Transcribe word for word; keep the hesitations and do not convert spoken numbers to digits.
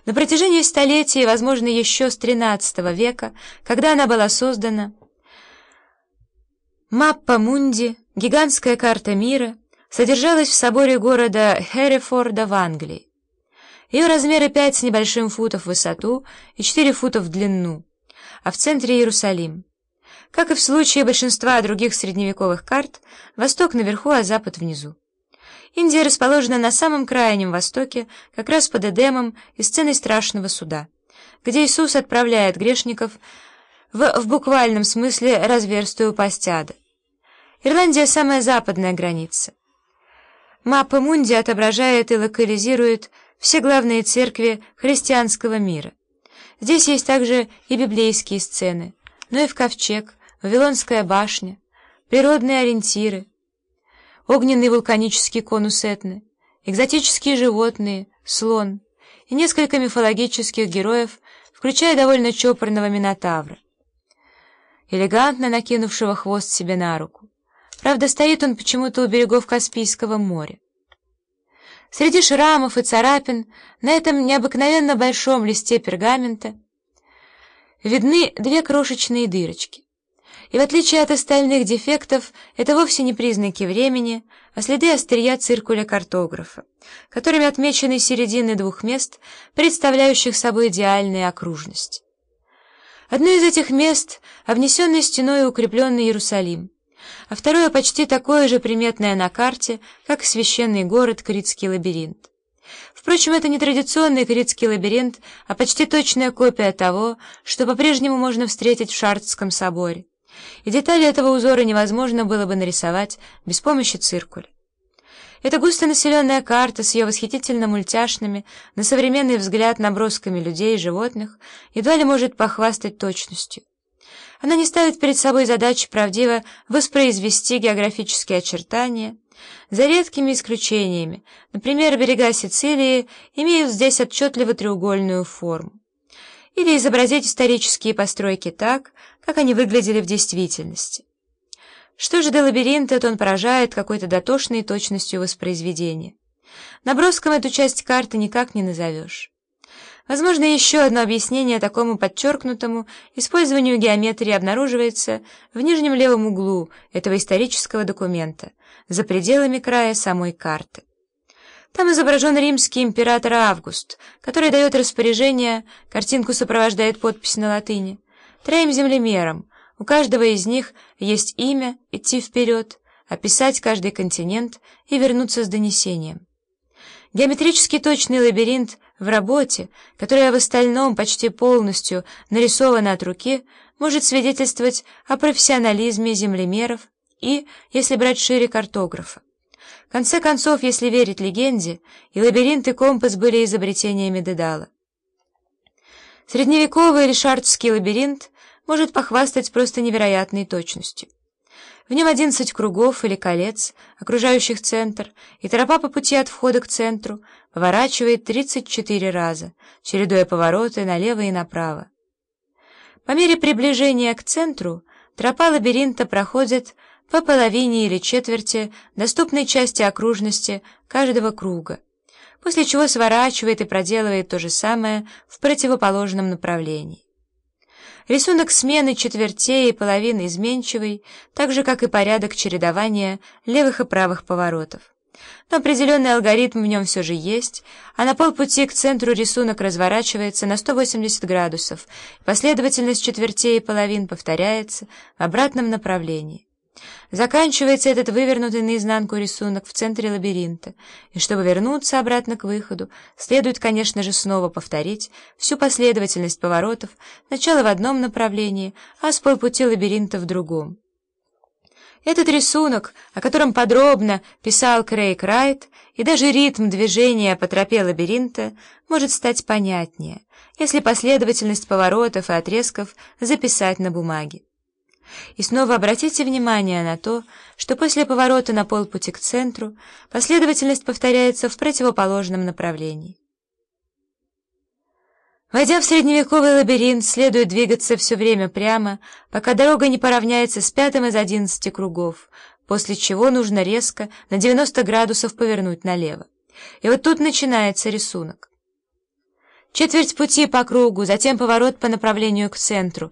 На протяжении столетий, возможно, еще с тринадцатого века, когда она была создана, Маппа Мунди, гигантская карта мира, содержалась в соборе города Херефорда в Англии. Ее размеры пять с небольшим футов в высоту и четыре фута в длину, а в центре Иерусалим. Как и в случае большинства других средневековых карт, восток наверху, а запад внизу. Индия расположена на самом крайнем востоке, как раз под Эдемом и сценой страшного суда, где Иисус отправляет грешников в, в буквальном смысле разверстую пасть ада. Ирландия — самая западная граница. Маппа Мунди отображает и локализирует все главные церкви христианского мира. Здесь есть также и библейские сцены, Ноев ковчег, Вавилонская башня, природные ориентиры, огненный вулканический конус Этны, экзотические животные, слон и несколько мифологических героев, включая довольно чопорного Минотавра, элегантно накинувшего хвост себе на руку. Правда, стоит он почему-то у берегов Каспийского моря. Среди шрамов и царапин на этом необыкновенно большом листе пергамента видны две крошечные дырочки. И в отличие от остальных дефектов, это вовсе не признаки времени, а следы острия циркуля картографа, которыми отмечены середины двух мест, представляющих собой идеальные окружности. Одно из этих мест — обнесенный стеной и укрепленный Иерусалим, а второе почти такое же приметное на карте, как священный город Критский лабиринт. Впрочем, это не традиционный Критский лабиринт, а почти точная копия того, что по-прежнему можно встретить в Шартском соборе, и детали этого узора невозможно было бы нарисовать без помощи циркуля. Эта густонаселенная карта с ее восхитительно мультяшными, на современный взгляд, набросками людей и животных едва ли может похвастать точностью. Она не ставит перед собой задачи правдиво воспроизвести географические очертания, за редкими исключениями. Например, берега Сицилии имеют здесь отчетливо треугольную форму. Или изобразить исторические постройки так, как они выглядели в действительности. Что же до лабиринта, то он поражает какой-то дотошной точностью воспроизведения. Наброском эту часть карты никак не назовешь. Возможно, еще одно объяснение такому подчеркнутому использованию геометрии обнаруживается в нижнем левом углу этого исторического документа, за пределами края самой карты. Там изображен римский император Август, который дает распоряжение, картинку сопровождает подпись на латыни, троим землемерам, у каждого из них есть имя, идти вперед, описать каждый континент и вернуться с донесением. Геометрически точный лабиринт в работе, которая в остальном почти полностью нарисована от руки, может свидетельствовать о профессионализме землемеров и, если брать шире, картографа. В конце концов, если верить легенде, и лабиринт, и компас были изобретениями Дедала. Средневековый или шартский лабиринт может похвастать просто невероятной точностью. В нем одиннадцать кругов или колец, окружающих центр, и тропа по пути от входа к центру поворачивает тридцать четыре раза, чередуя повороты налево и направо. По мере приближения к центру тропа лабиринта проходит по половине или четверти доступной части окружности каждого круга, после чего сворачивает и проделывает то же самое в противоположном направлении. Рисунок смены четвертей и половин изменчивый, так же, как и порядок чередования левых и правых поворотов. Но определенный алгоритм в нем все же есть, а на полпути к центру рисунок разворачивается на сто восемьдесят градусов, и последовательность четвертей и половин повторяется в обратном направлении. Заканчивается этот вывернутый наизнанку рисунок в центре лабиринта, и чтобы вернуться обратно к выходу, следует, конечно же, снова повторить всю последовательность поворотов, сначала в одном направлении, а с полпути лабиринта в другом. Этот рисунок, о котором подробно писал Крейг Райт, и даже ритм движения по тропе лабиринта может стать понятнее, если последовательность поворотов и отрезков записать на бумаге. И снова обратите внимание на то, что после поворота на полпути к центру последовательность повторяется в противоположном направлении. Войдя в средневековый лабиринт, следует двигаться все время прямо, пока дорога не поравняется с пятым из одиннадцати кругов, после чего нужно резко на девяносто градусов повернуть налево. И вот тут начинается рисунок. Четверть пути по кругу, затем поворот по направлению к центру.